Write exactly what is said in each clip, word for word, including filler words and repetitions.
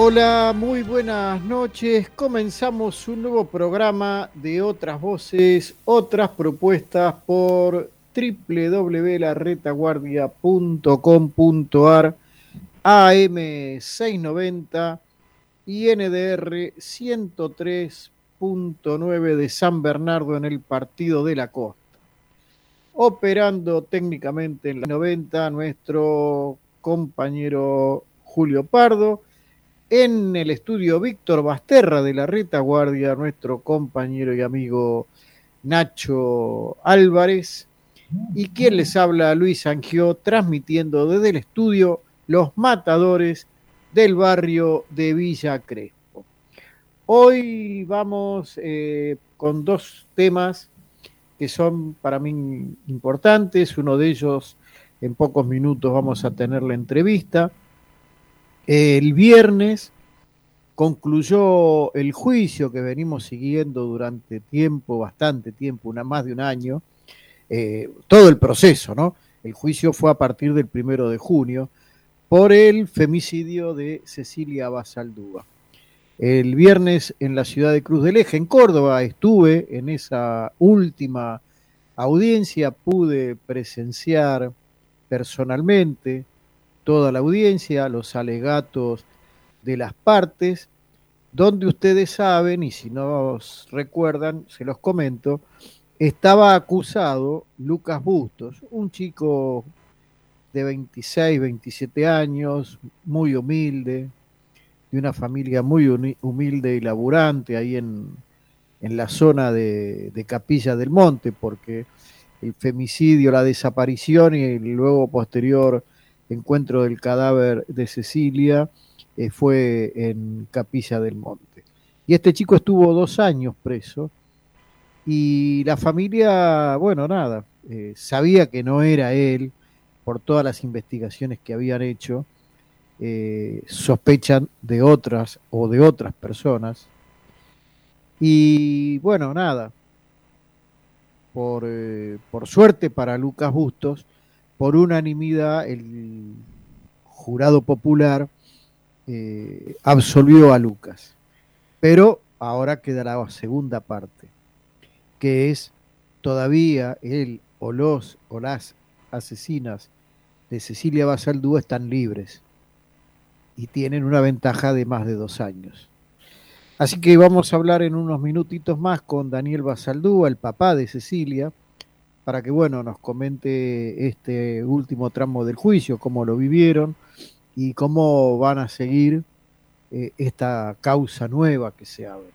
Hola, muy buenas noches. Comenzamos un nuevo programa de Otras Voces, Otras Propuestas por doble u doble u doble u punto la retaguardia punto com punto a r, A M seiscientos noventa y N D R ciento tres punto nueve de San Bernardo en el Partido de la Costa. Operando técnicamente en la noventa, nuestro compañero Julio Pardo. En el estudio Víctor Basterra de la Retaguardia, nuestro compañero y amigo Nacho Álvarez. Y quien les habla, Luis Angió, transmitiendo desde el estudio Los Matadores del barrio de Villa Crespo. Hoy vamos eh, con dos temas que son para mí importantes. Uno de ellos, en pocos minutos vamos a tener la entrevista. El viernes concluyó el juicio que venimos siguiendo durante tiempo, bastante tiempo, una, más de un año, eh, todo el proceso, ¿no? El juicio fue a partir del primero de junio por el femicidio de Cecilia Basaldúa. El viernes en la ciudad de Cruz del Eje, en Córdoba, estuve en esa última audiencia, pude presenciar personalmente toda la audiencia, los alegatos de las partes, donde ustedes saben, y si no os recuerdan, se los comento, estaba acusado Lucas Bustos, un chico de veintiséis, veintisiete años, muy humilde, de una familia muy humilde y laburante, ahí en, en la zona de, de Capilla del Monte, porque el femicidio, la desaparición y el luego posterior encuentro del cadáver de Cecilia eh, fue en Capilla del Monte. Y este chico estuvo dos años preso y la familia, bueno, nada, eh, sabía que no era él por todas las investigaciones que habían hecho, eh, sospechan de otras o de otras personas. Y bueno, nada, por, eh, por suerte para Lucas Bustos, por unanimidad el jurado popular eh, absolvió a Lucas. Pero ahora queda la segunda parte, que es todavía él o los o las asesinas de Cecilia Basaldúa están libres y tienen una ventaja de más de dos años. Así que vamos a hablar en unos minutitos más con Daniel Basaldúa, el papá de Cecilia, para que, bueno, nos comente este último tramo del juicio, cómo lo vivieron y cómo van a seguir eh, esta causa nueva que se abre.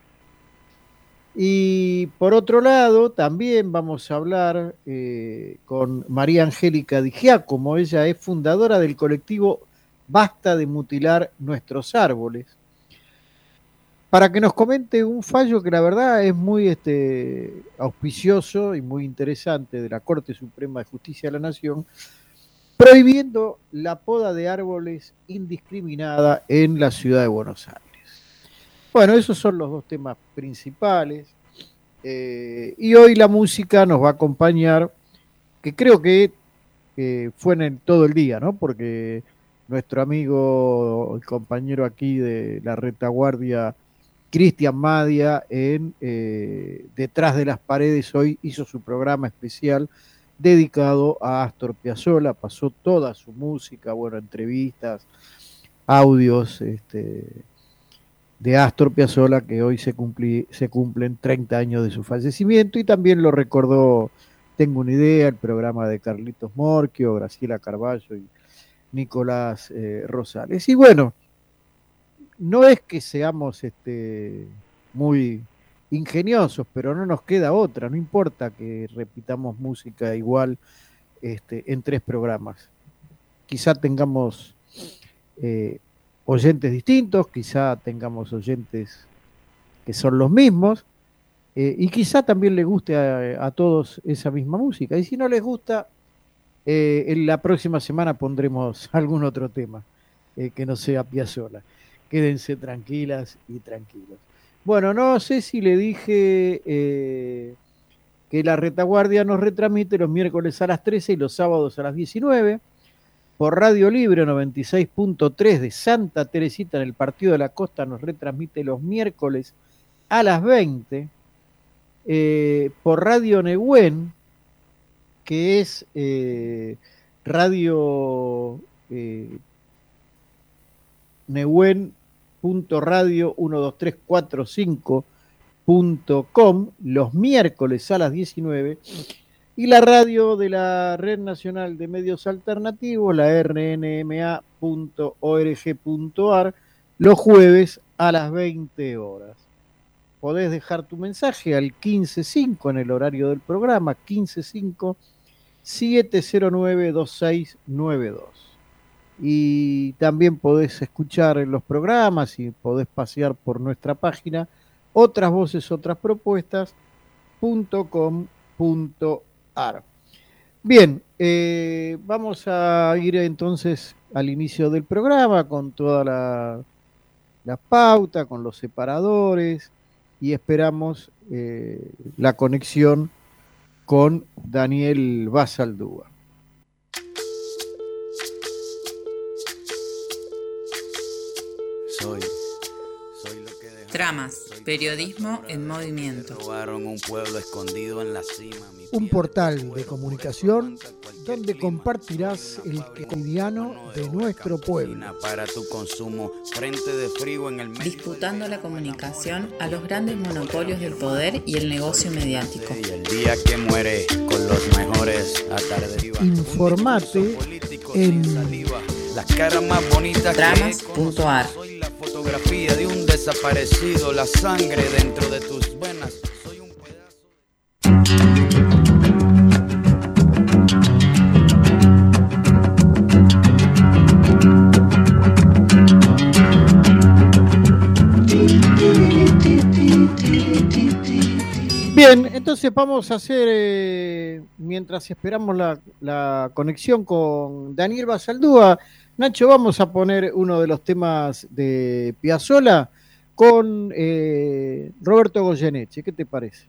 Y por otro lado, también vamos a hablar eh, con María Angélica Di Giacomo. Ella es fundadora del colectivo Basta de Mutilar Nuestros Árboles, para que nos comente un fallo que la verdad es muy este, auspicioso y muy interesante de la Corte Suprema de Justicia de la Nación, prohibiendo la poda de árboles indiscriminada en la ciudad de Buenos Aires. Bueno, esos son los dos temas principales. Eh, y hoy la música nos va a acompañar, que creo que eh, fue en el, todo el día, ¿no? Porque nuestro amigo, el compañero aquí de la Retaguardia, Cristian Madia, en eh, Detrás de las Paredes, hoy hizo su programa especial dedicado a Astor Piazzolla, pasó toda su música, bueno, entrevistas, audios este, de Astor Piazzolla, que hoy se, cumpli, se cumplen treinta años de su fallecimiento, y también lo recordó Tengo una idea, el programa de Carlitos Morchio, Graciela Carballo y Nicolás eh, Rosales. Y bueno, no es que seamos este, muy ingeniosos, pero no nos queda otra, no importa que repitamos música igual este, en tres programas. Quizá tengamos eh, oyentes distintos, quizá tengamos oyentes que son los mismos, eh, y quizá también les guste a, a todos esa misma música. Y si no les gusta, eh, en la próxima semana pondremos algún otro tema eh, que no sea Piazzolla. Quédense tranquilas y tranquilos. Bueno, no sé si le dije eh, que la Retaguardia nos retransmite los miércoles a las trece y los sábados a las diecinueve por Radio Libre noventa y seis punto tres de Santa Teresita en el Partido de la Costa, nos retransmite los miércoles a las veinte, eh, por Radio Nehuen, que es eh, radio eh, Nehuen punto radio uno dos tres cuatro cinco punto com, los miércoles a las diecinueve, y la radio de la Red Nacional de Medios Alternativos, la r n m a punto org punto a r, los jueves a las veinte horas. Podés dejar tu mensaje al quince cinco en el horario del programa, quince cinco, siete cero nueve, dos seis nueve dos. Y también podés escuchar los programas y podés pasear por nuestra página otras voces, otras propuestas punto com punto a r. Bien, eh, vamos a ir entonces al inicio del programa con toda la, la pauta, con los separadores, y esperamos eh, la conexión con Daniel Basaldúa. Soy, soy lo que dejaron, Tramas, soy periodismo en movimiento. Robaron un pueblo escondido en la cima. Un portal de comunicación donde compartirás el cotidiano de nuestro pueblo. Para tu consumo, frente de frío en el medio. Disputando la comunicación a los grandes monopolios del poder y el negocio mediático. Y el día que muere con los mejores atardes. Informate en las caras más bonitas. Tramas punto a r. Soy la fotografía de un desaparecido, la sangre dentro de tus venas. Soy un pedazo. Bien, entonces vamos a hacer, eh, mientras esperamos la, la conexión con Daniel Basaldúa, Nacho, vamos a poner uno de los temas de Piazzolla con eh, Roberto Goyeneche. ¿Qué te parece?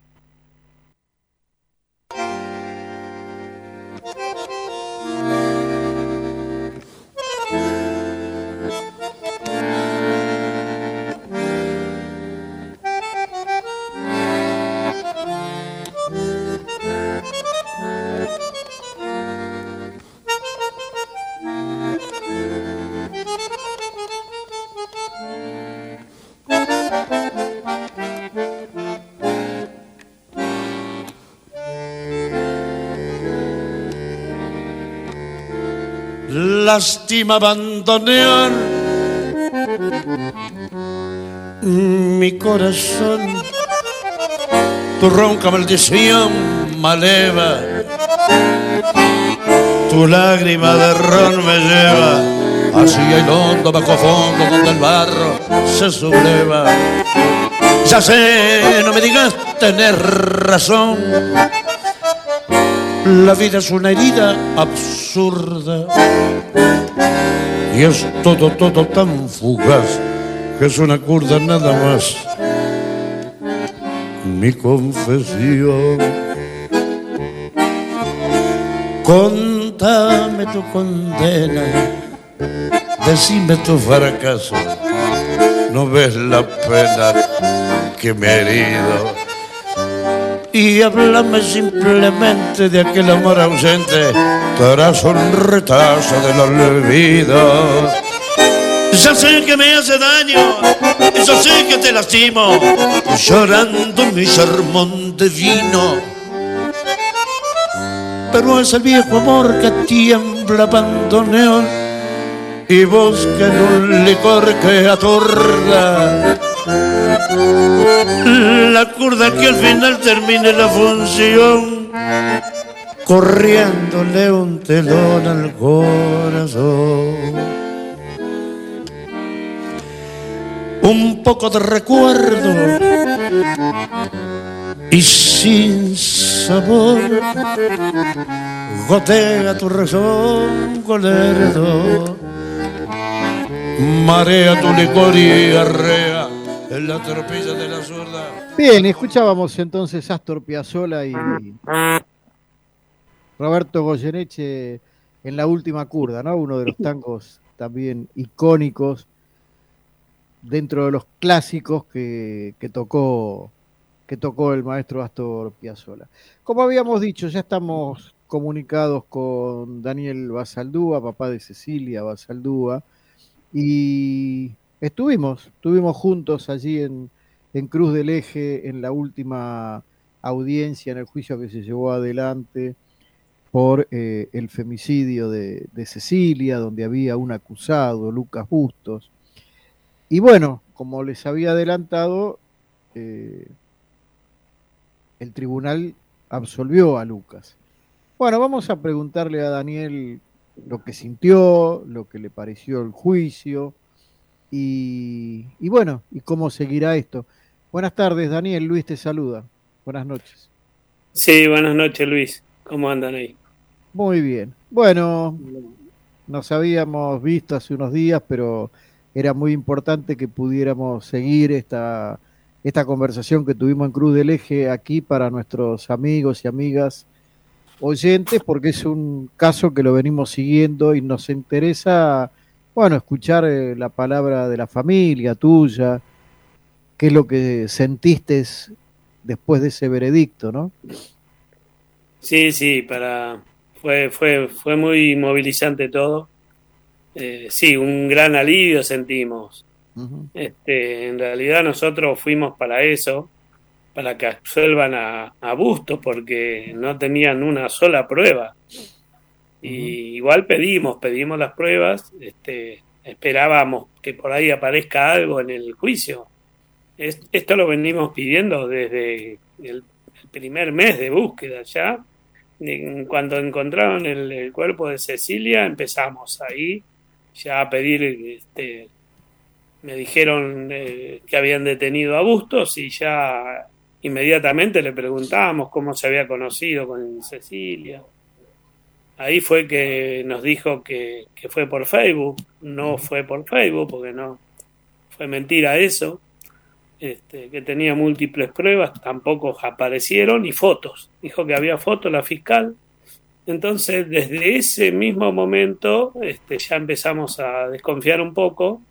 Lástima abandonar mi corazón, tu ronca maldición maleva, tu lágrima de ron me lleva hacia el hondo bajo fondo donde el barro se subleva. Ya sé, no me digas tener razón, la vida es una herida absurda y es todo, todo tan fugaz que es una curda nada más. Mi confesión, contame tu condena, decime tu fracaso, no ves la pena que me he herido. Y háblame simplemente de aquel amor ausente tras un retazo del olvido. Ya sé que me hace daño, yo sé que te lastimo, llorando mi sermón de vino. Pero es el viejo amor que tiembla bandoneón y busca en un licor que atorda la curda que al final termine la función, corriéndole un telón al corazón. Un poco de recuerdo y sin sabor gotea tu razón con lerdo, marea tu licor y arrea en la tropilla de la zurda. Bien, escuchábamos entonces Astor Piazzolla y Roberto Goyeneche en la última curda, ¿no? Uno de los tangos también icónicos dentro de los clásicos que, que tocó que tocó el maestro Astor Piazzolla. Como habíamos dicho, ya estamos comunicados con Daniel Basaldúa, papá de Cecilia Basaldúa, y estuvimos, estuvimos juntos allí en, en Cruz del Eje en la última audiencia, en el juicio que se llevó adelante por eh, el femicidio de, de Cecilia, donde había un acusado, Lucas Bustos. Y bueno, como les había adelantado, eh, el tribunal absolvió a Lucas. Bueno, vamos a preguntarle a Daniel lo que sintió, lo que le pareció el juicio y, y bueno, y cómo seguirá esto. Buenas tardes, Daniel. Luis te saluda. Buenas noches. Sí, buenas noches, Luis. ¿Cómo andan ahí? Muy bien. Bueno, nos habíamos visto hace unos días, pero era muy importante que pudiéramos seguir esta, esta conversación que tuvimos en Cruz del Eje aquí para nuestros amigos y amigas oyentes, porque es un caso que lo venimos siguiendo y nos interesa, bueno, escuchar eh, la palabra de la familia tuya, qué es lo que sentiste después de ese veredicto, ¿no? Sí, sí, para fue fue fue muy movilizante todo. Eh, sí, un gran alivio sentimos. Uh-huh. Este, en realidad nosotros fuimos para eso, para que absuelvan a, a Bustos, porque no tenían una sola prueba. Y uh-huh. igual pedimos, pedimos las pruebas, este, esperábamos que por ahí aparezca algo en el juicio. Es, esto lo venimos pidiendo desde el, el primer mes de búsqueda ya. Cuando encontraron el, el cuerpo de Cecilia, empezamos ahí ya a pedir, este, me dijeron eh, que habían detenido a Bustos y ya inmediatamente le preguntábamos cómo se había conocido con Cecilia. Ahí fue que nos dijo que, que fue por Facebook. No fue por Facebook porque no fue mentira eso. Este, que tenía múltiples pruebas, tampoco aparecieron, y fotos. Dijo que había fotos la fiscal. Entonces, desde ese mismo momento este, ya empezamos a desconfiar un poco.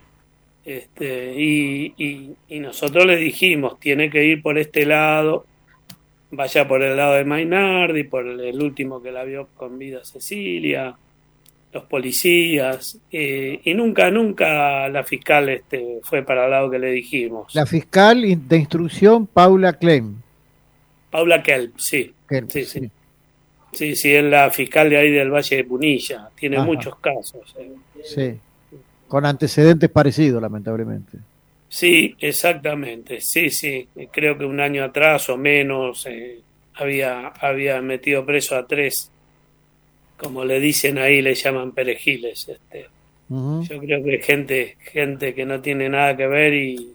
Este, y, y, y nosotros le dijimos, tiene que ir por este lado, vaya por el lado de Mainardi, por el, el último que la vio con vida Cecilia, los policías, eh, y nunca, nunca la fiscal este, fue para el lado que le dijimos. La fiscal de instrucción, Paula Klein. Paula Kelp, sí. Kelp, sí, sí. sí. Sí, sí, es la fiscal de ahí del Valle de Punilla. Tiene Ajá. muchos casos. Eh. Sí, con antecedentes parecidos, lamentablemente. Sí, exactamente. Sí, sí. Creo que un año atrás o menos eh, había, había metido preso a tres, como le dicen ahí, le llaman perejiles. Este. Uh-huh. Yo creo que gente, gente que no tiene nada que ver y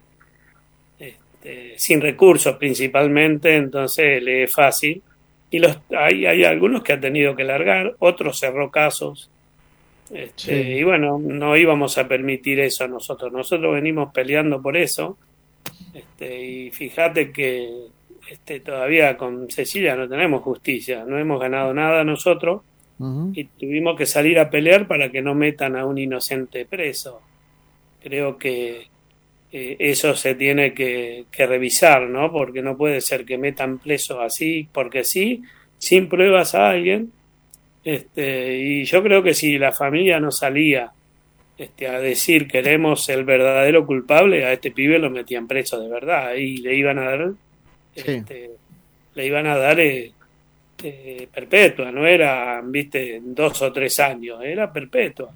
este, sin recursos principalmente, entonces le es fácil. Y los hay, hay algunos que ha tenido que largar, otros cerró casos. Este, sí. Y bueno, no íbamos a permitir eso nosotros. Nosotros venimos peleando por eso. Este, y fíjate que este, todavía con Cecilia no tenemos justicia, no hemos ganado nada nosotros. Uh-huh. Y tuvimos que salir a pelear para que no metan a un inocente preso. Creo que eh, eso se tiene que, que revisar, ¿no? Porque no puede ser que metan preso así, porque sí, sin pruebas a alguien. Este, y yo creo que si la familia no salía este, a decir queremos el verdadero culpable, a este pibe lo metían preso de verdad y le iban a dar, sí. este, le iban a dar eh, eh, perpetua, no era, viste, dos o tres años, era perpetua.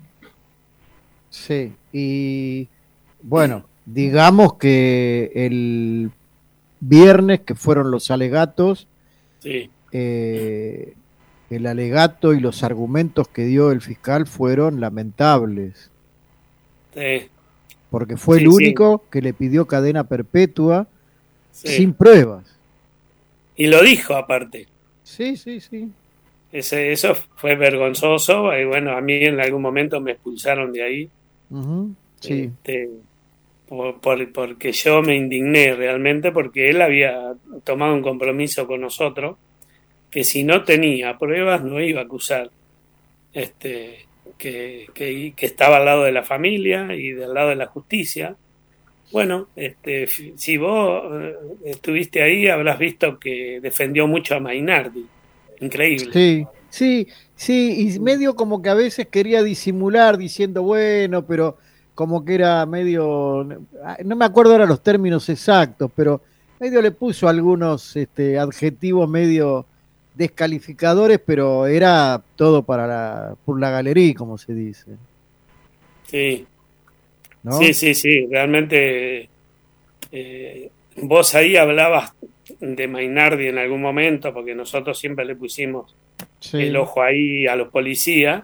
Sí, y bueno, digamos que el viernes que fueron los alegatos, sí. eh, el alegato y los argumentos que dio el fiscal fueron lamentables. Sí. Porque fue sí, el único sí. que le pidió cadena perpetua sí. sin pruebas. Y lo dijo aparte. Sí, sí, sí. Ese, eso fue vergonzoso. Y bueno, a mí en algún momento me expulsaron de ahí. Uh-huh. Sí. Este, por, por, porque yo me indigné realmente porque él había tomado un compromiso con nosotros que si no tenía pruebas no iba a acusar. este, que, que, que estaba al lado de la familia y del lado de la justicia. Bueno, este, si vos estuviste ahí, habrás visto que defendió mucho a Mainardi. Increíble. Sí, sí, sí, y medio como que a veces quería disimular diciendo, bueno, pero como que era medio, no me acuerdo ahora los términos exactos, pero medio le puso algunos este, adjetivos medio descalificadores, pero era todo para la, por la galería, como se dice. Sí. ¿No? Sí, sí, sí, realmente eh, vos ahí hablabas de Mainardi en algún momento, porque nosotros siempre le pusimos sí. el ojo ahí a los policías.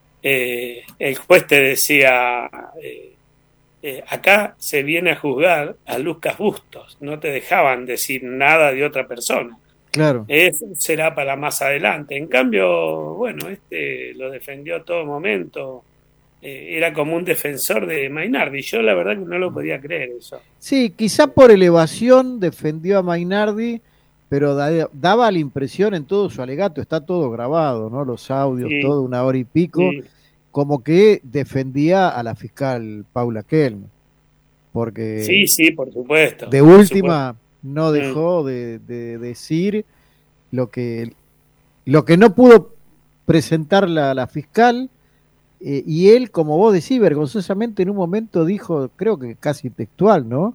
Eh, el juez te decía, eh, eh, acá se viene a juzgar a Lucas Bustos, no te dejaban decir nada de otra persona. Claro. Eso será para más adelante. En cambio, bueno, este lo defendió a todo momento. Eh, era como un defensor de Mainardi. Yo la verdad que no lo podía creer eso. Sí, quizá por elevación defendió a Mainardi, pero da, daba la impresión en todo su alegato, está todo grabado, ¿no? Los audios, sí. todo una hora y pico, sí. como que defendía a la fiscal Paula Kelm. Porque sí, sí, por supuesto. De última supuesto. no dejó mm. de, de decir lo que, lo que no pudo presentar la, la fiscal. Eh, y él, como vos decís, vergonzosamente en un momento dijo, creo que casi textual, ¿no?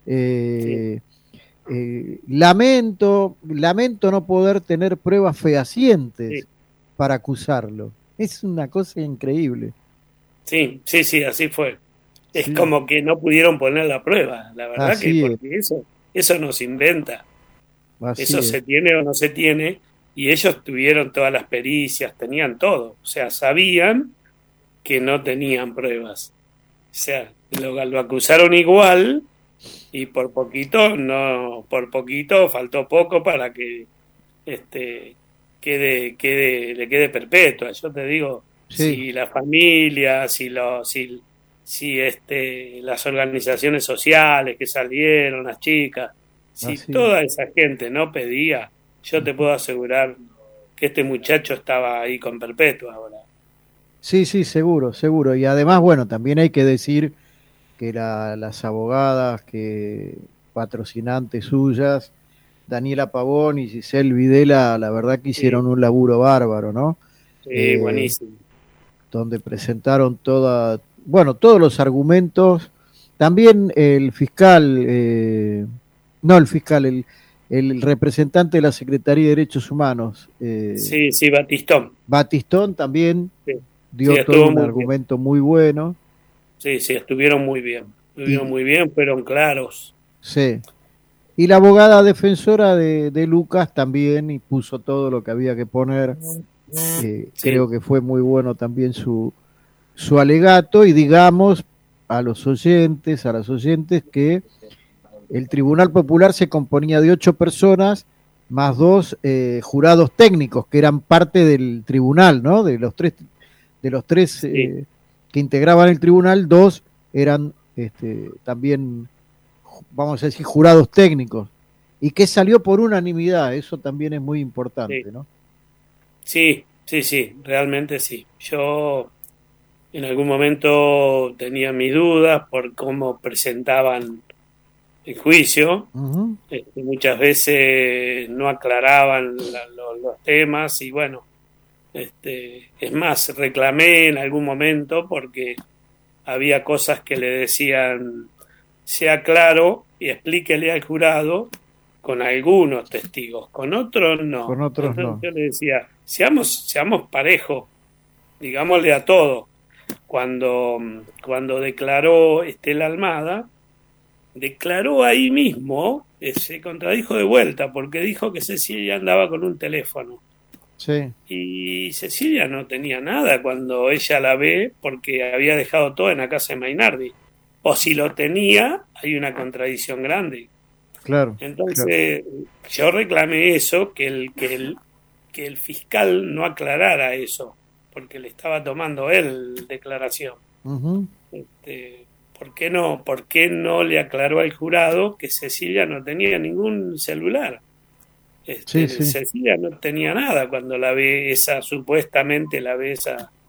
Eh, sí. eh, lamento, lamento no poder tener pruebas fehacientes sí. para acusarlo. Es una cosa increíble. Sí, sí, sí, así fue. Es sí. como que no pudieron poner la prueba, la verdad así que porque es. eso, eso no se inventa. Así eso es. se tiene o no se tiene, y ellos tuvieron todas las pericias, tenían todo, o sea, sabían que no tenían pruebas. O sea, lo, lo acusaron igual y por poquito, no, por poquito faltó poco para que este quede, quede, le quede perpetua. Yo te digo, sí. si la familia, si los, si, si este, las organizaciones sociales que salieron, las chicas, si Así. toda esa gente no pedía, yo te puedo asegurar que este muchacho estaba ahí con perpetua ahora. Sí, sí, seguro, seguro. Y además, bueno, también hay que decir que la, las abogadas que patrocinantes suyas, Daniela Pavón y Giselle Videla, la verdad que hicieron sí. un laburo bárbaro, ¿no? Sí, eh, buenísimo. Donde presentaron toda, bueno, todos los argumentos. También el fiscal, eh, no el fiscal, el, el representante de la Secretaría de Derechos Humanos. Eh, sí, sí, Batistón. Batistón también. Sí. Dio sí, todo un muy argumento bien. muy bueno. Sí, sí, estuvieron muy bien. Estuvieron y, muy bien, fueron claros. Sí. Y la abogada defensora de, de Lucas también y puso todo lo que había que poner. Eh, sí. Creo que fue muy bueno también su, su alegato. Y digamos a los oyentes, a las oyentes, que el Tribunal Popular se componía de ocho personas más dos eh, jurados técnicos que eran parte del tribunal, ¿no? De los tres de los tres sí. eh, que integraban el tribunal, dos eran este, también, vamos a decir, jurados técnicos, y que salió por unanimidad, eso también es muy importante, sí. ¿no? Sí, sí, sí, realmente sí. Yo en algún momento tenía mis dudas por cómo presentaban el juicio, uh-huh. este, muchas veces no aclaraban la, lo, los temas, y bueno, Este, es más, reclamé en algún momento porque había cosas que le decían, sea claro y explíquele al jurado con algunos testigos, con otros no. Con otros Entonces, no. yo le decía, seamos, seamos parejos, digámosle a todo. Cuando, cuando declaró Estela Almada, declaró ahí mismo, eh, se contradijo de vuelta porque dijo que Cecilia andaba con un teléfono. Sí. Y Cecilia no tenía nada cuando ella la ve porque había dejado todo en la casa de Mainardi. O si lo tenía, hay una contradicción grande. Claro. Entonces, claro. yo reclamé eso, que el, que el, que el fiscal no aclarara eso, porque le estaba tomando él declaración. Uh-huh. Este, ¿por qué no, por qué no le aclaró al jurado que Cecilia no tenía ningún celular? Este, sí, sí. Cecilia no tenía nada cuando la ve esa, supuestamente la ve esa,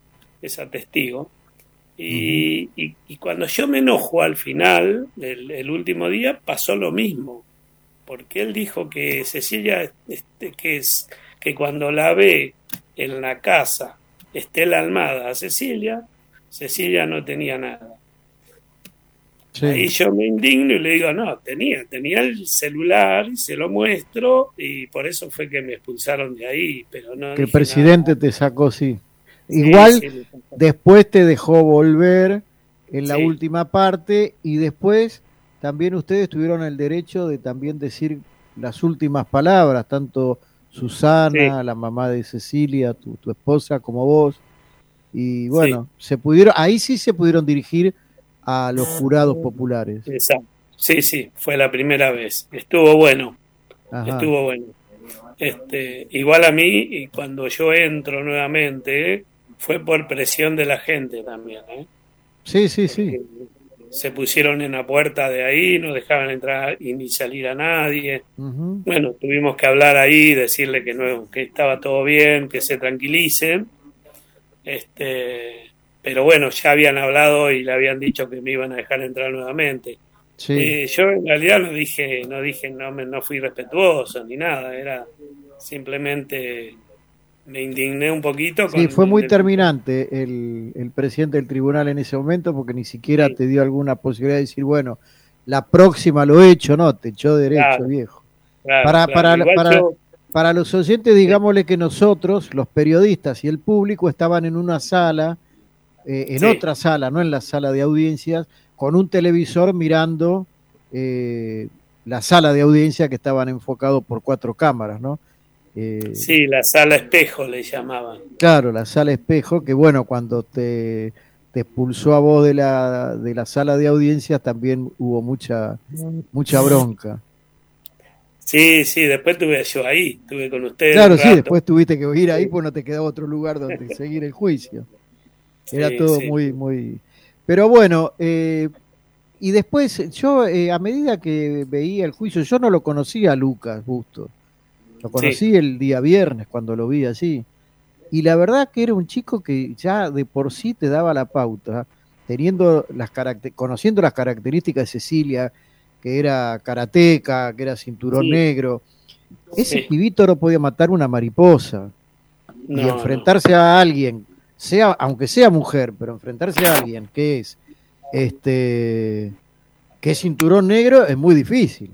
esa testigo. Y, uh-huh. y, y cuando yo me enojo al final, el, el último día, pasó lo mismo. Porque él dijo que Cecilia, este, que es que cuando la ve en la casa, Estela Almada a Cecilia, Cecilia no tenía nada. Sí. Ahí yo me indigno y le digo, no, tenía, tenía el celular, y se lo muestro, y por eso fue que me expulsaron de ahí, pero no. Que el presidente nada. Te sacó, sí. Igual sí, sí, después te dejó volver en la sí. última parte, y después también ustedes tuvieron el derecho de también decir las últimas palabras, tanto Susana, sí. la mamá de Cecilia, tu, tu esposa, como vos, y bueno, sí. se pudieron, ahí sí se pudieron dirigir a los jurados populares. Exacto. Sí, sí, fue la primera vez. Estuvo bueno. Ajá. Estuvo bueno. Este, igual a mí, y cuando yo entro nuevamente, fue por presión de la gente también, ¿eh? Sí, sí, sí. Se pusieron en la puerta de ahí, no dejaban entrar y ni salir a nadie. Uh-huh. Bueno, tuvimos que hablar ahí, decirle que no, que estaba todo bien, que se tranquilicen. Este, pero bueno, ya habían hablado y le habían dicho que me iban a dejar entrar nuevamente. Sí. Eh, yo en realidad no dije, no dije, no me, no fui respetuoso ni nada, era simplemente me indigné un poquito. Sí, con, fue muy el, terminante el, el presidente del tribunal en ese momento, porque ni siquiera sí. te dio alguna posibilidad de decir, bueno, la próxima lo he hecho, no, te echó derecho, claro, viejo. Claro, para, claro. para, para, yo... para los oyentes, digámosle que nosotros, los periodistas y el público, estaban en una sala, eh, en sí. otra sala, no en la sala de audiencias, con un televisor mirando eh, la sala de audiencia, que estaban enfocados por cuatro cámaras, ¿no? Eh, sí, la sala espejo le llamaban. Claro, la sala espejo, que bueno, cuando te, te expulsó a vos de la, de la sala de audiencias también hubo mucha, mucha bronca. Sí, sí, después tuve yo ahí, estuve con ustedes. Claro, sí, después tuviste que ir ahí, pues no te quedaba otro lugar donde seguir el juicio. Era sí, todo sí. muy, muy... Pero bueno, eh, y después yo, eh, a medida que veía el juicio, yo no lo conocía a Lucas Bustos. Lo conocí sí. el día viernes cuando lo vi así. Y la verdad que era un chico que ya de por sí te daba la pauta, teniendo las caracter- conociendo las características de Cecilia, que era karateca, que era cinturón sí. negro. Ese sí. pibito no podía matar una mariposa. No, y enfrentarse no. a alguien, sea, aunque sea mujer, pero enfrentarse a alguien que es este que es cinturón negro es muy difícil.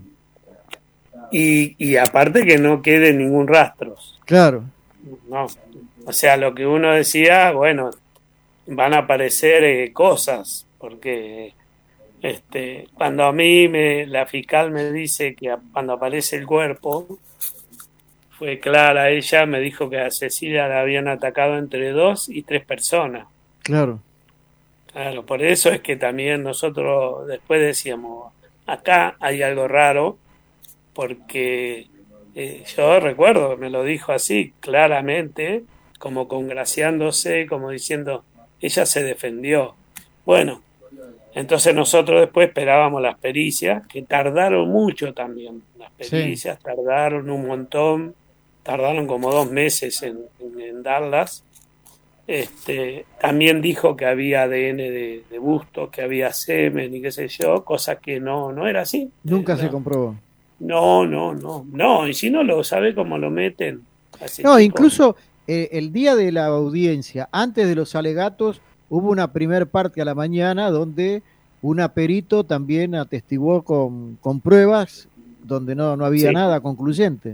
Y, y aparte que no quede ningún rastro. Claro. No. O sea, lo que uno decía, bueno, van a aparecer eh, cosas, porque este, cuando a mí me, la fiscal me dice que a, cuando aparece el cuerpo, fue clara, ella me dijo que a Cecilia la habían atacado entre dos y tres personas. Claro. Claro, por eso es que también nosotros después decíamos, acá hay algo raro, porque eh, yo recuerdo que me lo dijo así claramente, como congraciándose, como diciendo, ella se defendió. Bueno, entonces nosotros después esperábamos las pericias, que tardaron mucho también. Las pericias sí. tardaron un montón, tardaron como dos meses en, en, en darlas. Este, también dijo que había A D N de, de Bustos, que había semen y qué sé yo, cosa que no, no era así. Nunca eh, se comprobó. No, no, no, no, y si no lo sabe cómo lo meten. No, tipo. Incluso eh, el día de la audiencia, antes de los alegatos, hubo una primer parte a la mañana donde un perito también atestiguó con, con pruebas donde no, no había sí. nada concluyente.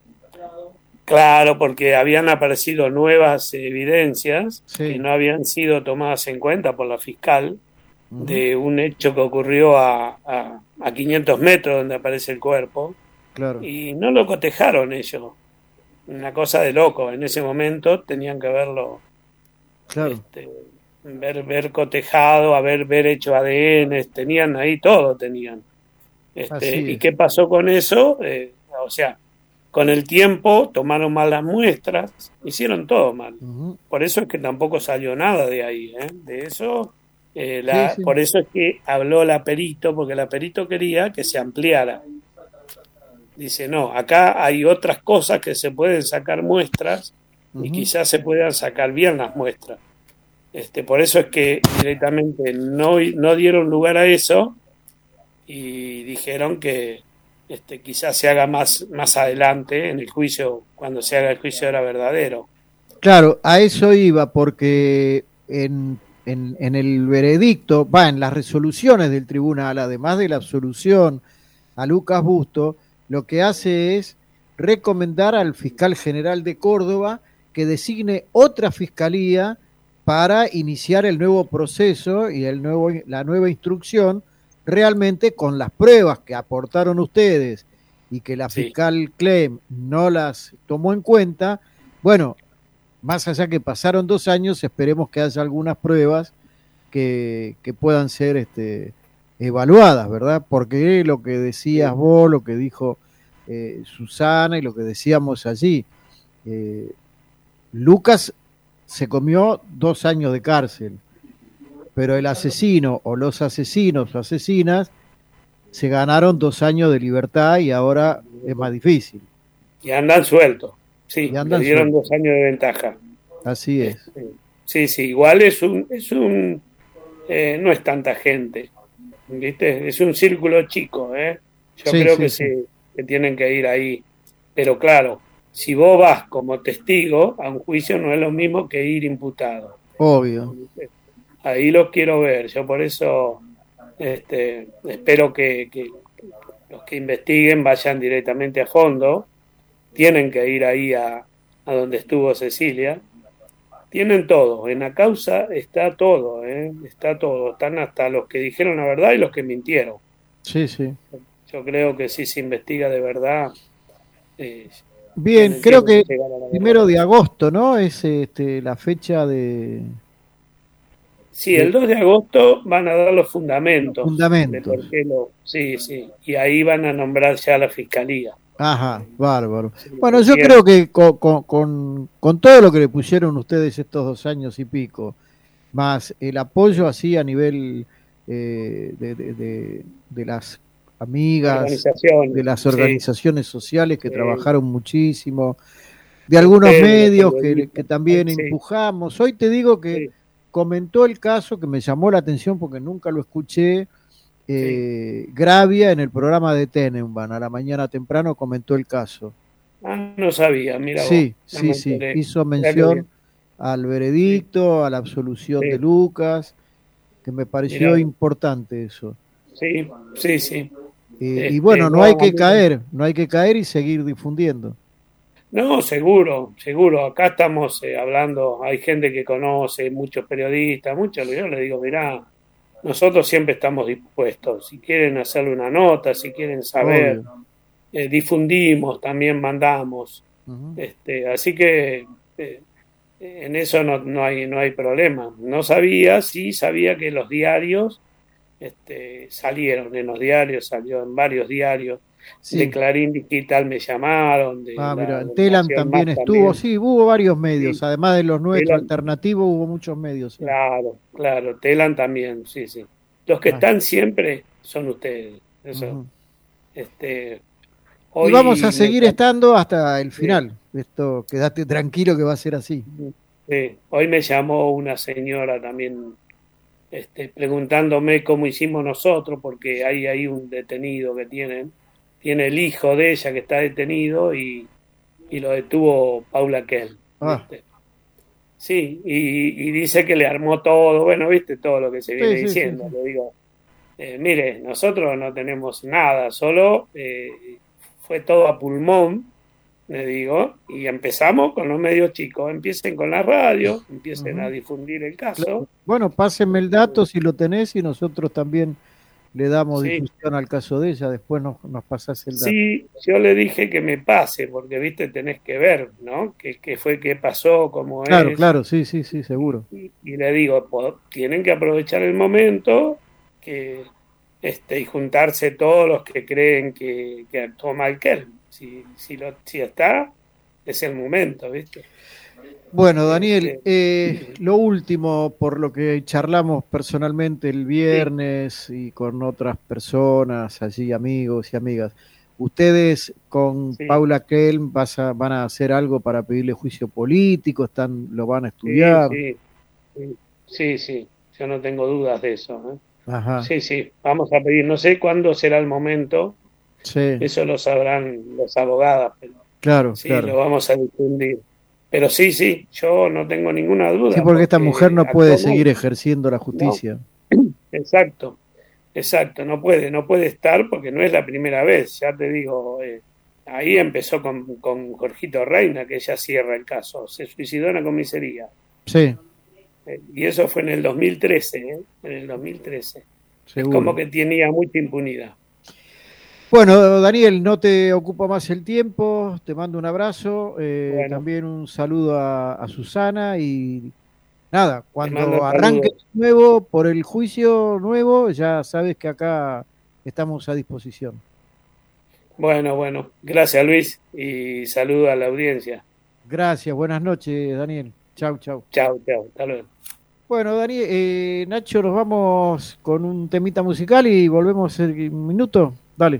Claro, porque habían aparecido nuevas evidencias sí. que no habían sido tomadas en cuenta por la fiscal, uh-huh. de un hecho que ocurrió a, a, a quinientos metros donde aparece el cuerpo, claro. y no lo cotejaron ellos. Una cosa de loco, en ese momento tenían que verlo, claro. este, ver, ver cotejado, haber ver hecho A D N, tenían ahí todo, tenían. Este, ¿Y qué pasó con eso? Eh, o sea, con el tiempo tomaron mal las muestras, hicieron todo mal. Uh-huh. Por eso es que tampoco salió nada de ahí, ¿eh? De eso, eh, la, sí, sí. por eso es que habló la perito, porque la perito quería que se ampliara. Dice, no, acá hay otras cosas que se pueden sacar muestras uh-huh. y quizás se puedan sacar bien las muestras. Este, por eso es que directamente no, no dieron lugar a eso y dijeron que este, quizás se haga más, más adelante en el juicio, cuando se haga el juicio era verdadero. Claro, a eso iba, porque en, en, en el veredicto, va, en las resoluciones del tribunal, además de la absolución a Lucas Busto, lo que hace es recomendar al fiscal general de Córdoba que designe otra fiscalía para iniciar el nuevo proceso y el nuevo, la nueva instrucción, realmente con las pruebas que aportaron ustedes y que la Sí. fiscal Clem no las tomó en cuenta. Bueno, más allá que pasaron dos años, esperemos que haya algunas pruebas que, que puedan ser este, evaluadas, ¿verdad? Porque lo que decías vos, lo que dijo eh, Susana y lo que decíamos allí, eh, Lucas se comió dos años de cárcel, pero el asesino o los asesinos o asesinas se ganaron dos años de libertad y ahora es más difícil. Y andan sueltos, sí, Y andan le dieron sueltos. dos años de ventaja. Así es. Sí, sí, igual es un, es un, eh, no es tanta gente, ¿viste? Es un círculo chico, ¿eh? Yo Sí, creo sí, que sí. sí, que tienen que ir ahí. Pero claro, si vos vas como testigo a un juicio no es lo mismo que ir imputado. Obvio. Ahí los quiero ver, yo por eso este, espero que, que los que investiguen vayan directamente a fondo, tienen que ir ahí a, a donde estuvo Cecilia. Tienen todo, en la causa está todo, ¿eh? Está todo, están hasta los que dijeron la verdad y los que mintieron. Sí, sí. Yo creo que si se investiga de verdad. Eh, Bien, creo que llegar a la primero verdad. de agosto, ¿no? Es este, la fecha de... Sí, el dos de agosto van a dar los fundamentos. Los fundamentos. De por qué lo, sí, sí, y ahí van a nombrar ya la fiscalía. Ajá, bárbaro. Sí, Bueno, yo bien. creo que con, con, con, con todo lo que le pusieron ustedes estos dos años y pico, más el apoyo así a nivel eh, de, de, de, de las amigas, Organizaciones, de las sí. organizaciones sociales que Sí. trabajaron muchísimo, de algunos Ustedes, medios los que, que periodistas, también sí. empujamos. Hoy te digo que Sí. comentó el caso que me llamó la atención porque nunca lo escuché. Eh, Gravia en el programa de Tenenbaum a la mañana temprano comentó el caso. Ah, no sabía, mira Sí, vos. no sí, me sí, enteré. hizo Mirá qué mención bien. al veredicto, a la absolución Sí. de Lucas, que me pareció Mirá. importante eso. Sí, sí, sí. Eh, Este, y bueno, no no, hay a que mí- caer, no hay que caer y seguir difundiendo. No, seguro, seguro. Acá estamos eh, hablando, hay gente que conoce, muchos periodistas, muchos. Yo les digo, mirá, nosotros siempre estamos dispuestos. Si quieren hacerle una nota, si quieren saber, Obvio. eh, difundimos, también mandamos. Ujú. Este, así que eh, en eso no, no hay no hay problema. No sabía, sí sabía que los diarios este, salieron, en los diarios, salió en varios diarios. Sí. De Clarín Digital me llamaron, de Ah, la- mira, en de Telam Nación también Más estuvo, también. sí, hubo varios medios, Sí. además de los nuestros Telam- alternativos, hubo muchos medios. Sí. Claro, claro, Telan también, sí, sí. Los que Ah. están siempre son ustedes. Eso. Ujú. Este, Y hoy vamos a me- seguir estando hasta el final. Esto, quédate tranquilo que va a ser así. Sí, hoy me llamó una señora también este, preguntándome cómo hicimos nosotros, porque hay ahí un detenido que tienen, tiene el hijo de ella que está detenido y, y lo detuvo Paula Kell. Ah. ¿viste? Sí, y, y dice que le armó todo, bueno, viste todo lo que se viene Sí, sí, diciendo. sí, sí. Le digo, eh, mire, nosotros no tenemos nada, solo eh, fue todo a pulmón, le digo, y empezamos con los medios chicos, empiecen con la radio, empiecen Ujú. a difundir el caso. Claro. Bueno, pásenme el dato si lo tenés y nosotros también le damos Sí. difusión al caso de ella. Después nos, nos pasás el dato. Sí, yo le dije que me pase, porque viste, tenés que ver, ¿no? ¿Qué, qué fue, qué pasó, cómo Claro, es? claro, sí, sí, sí, seguro. Y, y le digo, po- tienen que aprovechar el momento que, este, y juntarse todos los que creen que, que actuó mal Kell. Si, si, lo, si está, es el momento, ¿viste? Bueno, Daniel, Este, eh, lo último, por lo que charlamos personalmente el viernes y con otras personas, allí amigos y amigas, ¿ustedes con Sí. Paula Kelm vas a- van a hacer algo para pedirle juicio político? Están, ¿lo van a Sí, estudiar? sí, sí. sí, sí, yo no tengo dudas de eso, ¿eh? Ajá. Sí, sí, vamos a pedir, no sé cuándo será el momento, Sí. eso lo sabrán los abogados, pero Claro, sí, claro. lo vamos a difundir. Pero sí, sí, yo no tengo ninguna duda. Sí, porque esta mujer no puede seguir mal. ejerciendo la justicia. No. Exacto, exacto, no puede, no puede estar porque no es la primera vez, ya te digo, eh, ahí empezó con, con Jorgito Reina, que ella cierra el caso, se suicidó en la comisaría. Sí. Eh, y eso fue en el dos mil trece, ¿eh? En el dos mil trece. Seguro. Es como que tenía mucha impunidad. Bueno, Daniel, no te ocupo más el tiempo, te mando un abrazo, eh, Bueno. también un saludo a, a Susana y nada, cuando mando arranque saludos. nuevo por el juicio nuevo, ya sabes que acá estamos a disposición. Bueno, bueno, gracias Luis y saludo a la audiencia. Gracias, buenas noches, Daniel. Chau, chau. Chau, chau, hasta luego. Bueno, Daniel, eh, Nacho, nos vamos con un temita musical y volvemos en un minuto. Dale.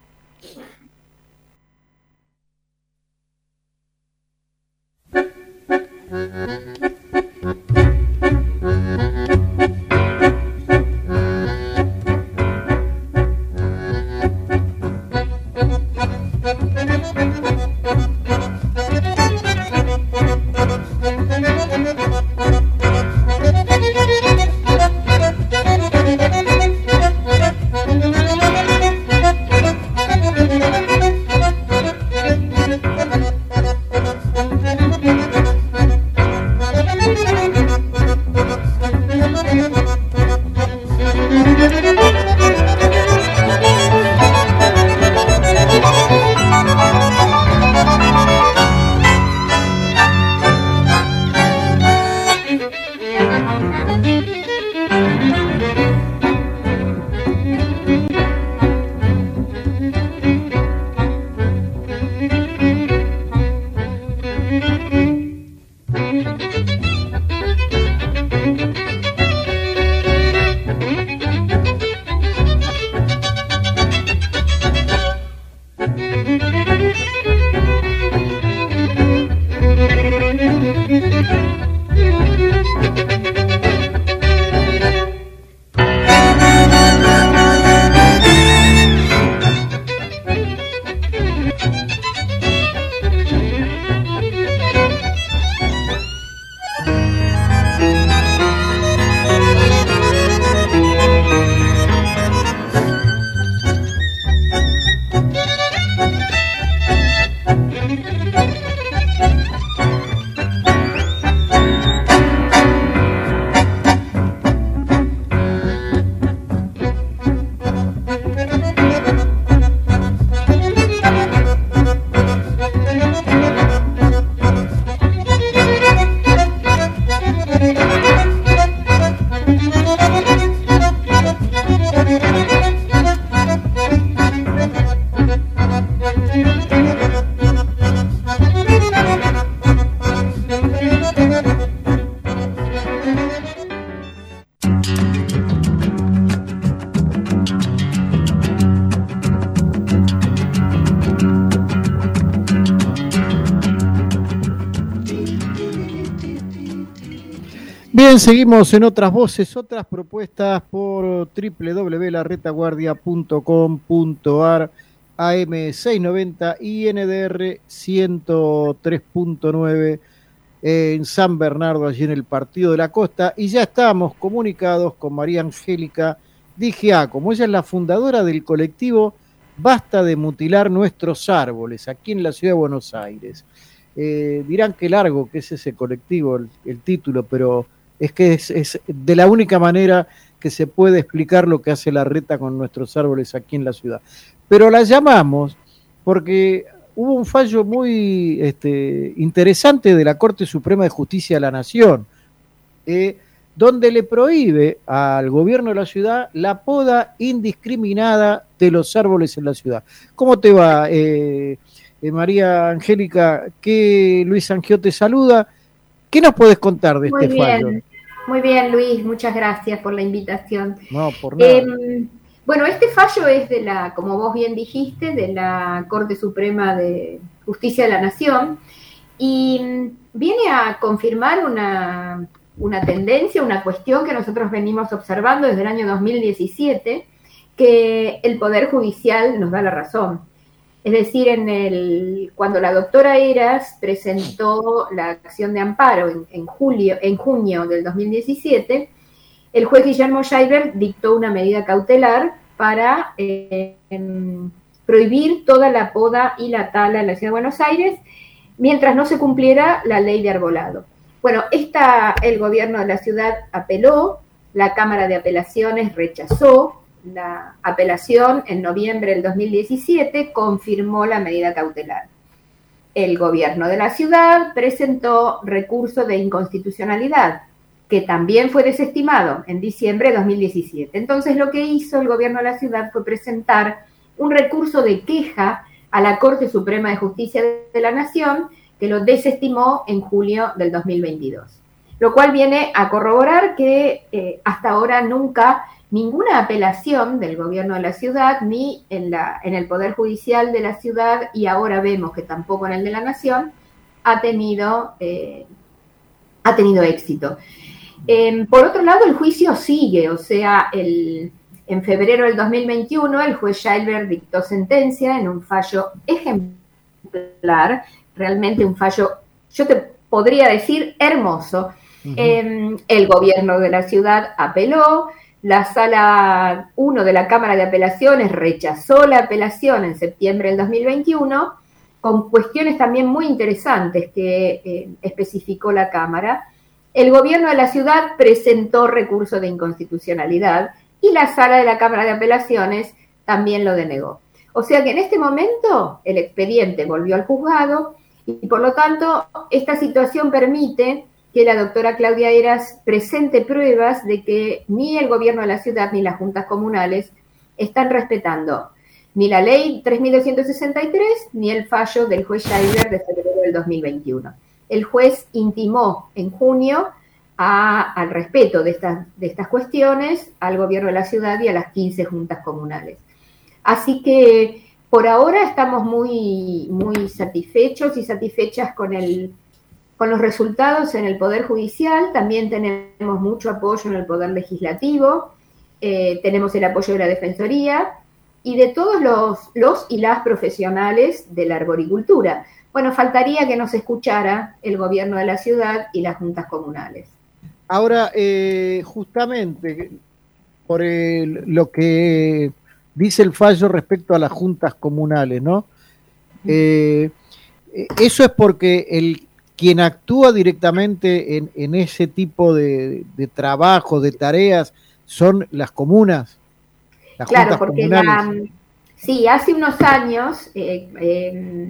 Bien, seguimos en otras voces, otras propuestas por doble u doble u doble u punto la retaguardia punto com punto a r, A M seiscientos noventa y N D R ciento tres punto nueve en San Bernardo, allí en el Partido de la Costa, y ya estamos comunicados con María Angélica Di Giacomo. Ella es la fundadora del colectivo Basta de Mutilar Nuestros Árboles, aquí en la ciudad de Buenos Aires. Eh, dirán que largo que es ese colectivo, el, el título, pero es que es, es de la única manera que se puede explicar lo que hace la Reta con nuestros árboles aquí en la ciudad. Pero la llamamos porque hubo un fallo muy este, interesante de la Corte Suprema de Justicia de la Nación, eh, donde le prohíbe al gobierno de la ciudad la poda indiscriminada de los árboles en la ciudad. ¿Cómo te va, eh, eh, María Angélica? Que Luis Angio te saluda. ¿Qué nos puedes contar de Muy este bien, fallo? Muy bien, Luis, muchas gracias por la invitación. No, por nada. Eh, bueno, este fallo es de la, como vos bien dijiste, de la Corte Suprema de Justicia de la Nación y viene a confirmar una, una tendencia, una cuestión que nosotros venimos observando desde el año dos mil diecisiete, que el Poder Judicial nos da la razón. Es decir, en el, cuando la doctora Heras presentó la acción de amparo en, en, julio, en junio del dos mil diecisiete, el juez Guillermo Schaiber dictó una medida cautelar para eh, en, prohibir toda la poda y la tala en la Ciudad de Buenos Aires mientras no se cumpliera la ley de arbolado. Bueno, esta, el gobierno de la ciudad apeló, la Cámara de Apelaciones rechazó la apelación en noviembre del dos mil diecisiete, confirmó la medida cautelar. El gobierno de la ciudad presentó recurso de inconstitucionalidad, que también fue desestimado en diciembre de dos mil diecisiete. Entonces lo que hizo el gobierno de la ciudad fue presentar un recurso de queja a la Corte Suprema de Justicia de la Nación, que lo desestimó en julio del dos mil veintidós. Lo cual viene a corroborar que eh, hasta ahora nunca ninguna apelación del gobierno de la ciudad, ni en, la, en el Poder Judicial de la ciudad, y ahora vemos que tampoco en el de la Nación, ha tenido, eh, ha tenido éxito. Eh, por otro lado, el juicio sigue, o sea, el, en febrero del dos mil veintiuno el juez Schaiber dictó sentencia en un fallo ejemplar, realmente un fallo, yo te podría decir, hermoso. Uh-huh. Eh, el gobierno de la ciudad apeló, la Sala uno de la Cámara de Apelaciones rechazó la apelación en septiembre del dos mil veintiuno, con cuestiones también muy interesantes que eh, especificó la Cámara. El gobierno de la ciudad presentó recurso de inconstitucionalidad y la Sala de la Cámara de Apelaciones también lo denegó. O sea que en este momento el expediente volvió al juzgado y por lo tanto esta situación permite que la doctora Claudia Heras presente pruebas de que ni el gobierno de la ciudad ni las juntas comunales están respetando ni la ley tres mil doscientos sesenta y tres ni el fallo del juez Schaiber de febrero del dos mil veintiuno. El juez intimó en junio a, al respeto de estas, de estas cuestiones al gobierno de la ciudad y a las quince juntas comunales. Así que por ahora estamos muy, muy satisfechos y satisfechas con el Con los resultados en el Poder Judicial. También tenemos mucho apoyo en el Poder Legislativo, eh, tenemos el apoyo de la Defensoría y de todos los, los y las profesionales de la arboricultura. Bueno, faltaría que nos escuchara el gobierno de la ciudad y las juntas comunales. Ahora, eh, justamente, por el, lo que dice el fallo respecto a las juntas comunales, ¿no? Eh, eso es porque el quien actúa directamente en, en ese tipo de, de trabajo, de tareas, son las comunas. Las claro, porque la, sí, hace unos años, eh, eh,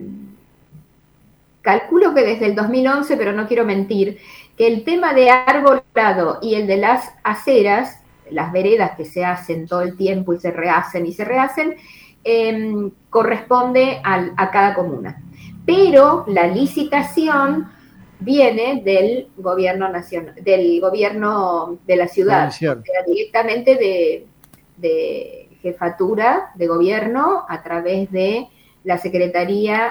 calculo que desde el dos mil once, pero no quiero mentir, que el tema de arbolado y el de las aceras, las veredas que se hacen todo el tiempo y se rehacen y se rehacen, eh, corresponde al, a cada comuna. Pero la licitación viene del gobierno nacional, del gobierno de la ciudad, o sea, directamente de, de jefatura de gobierno a través de la Secretaría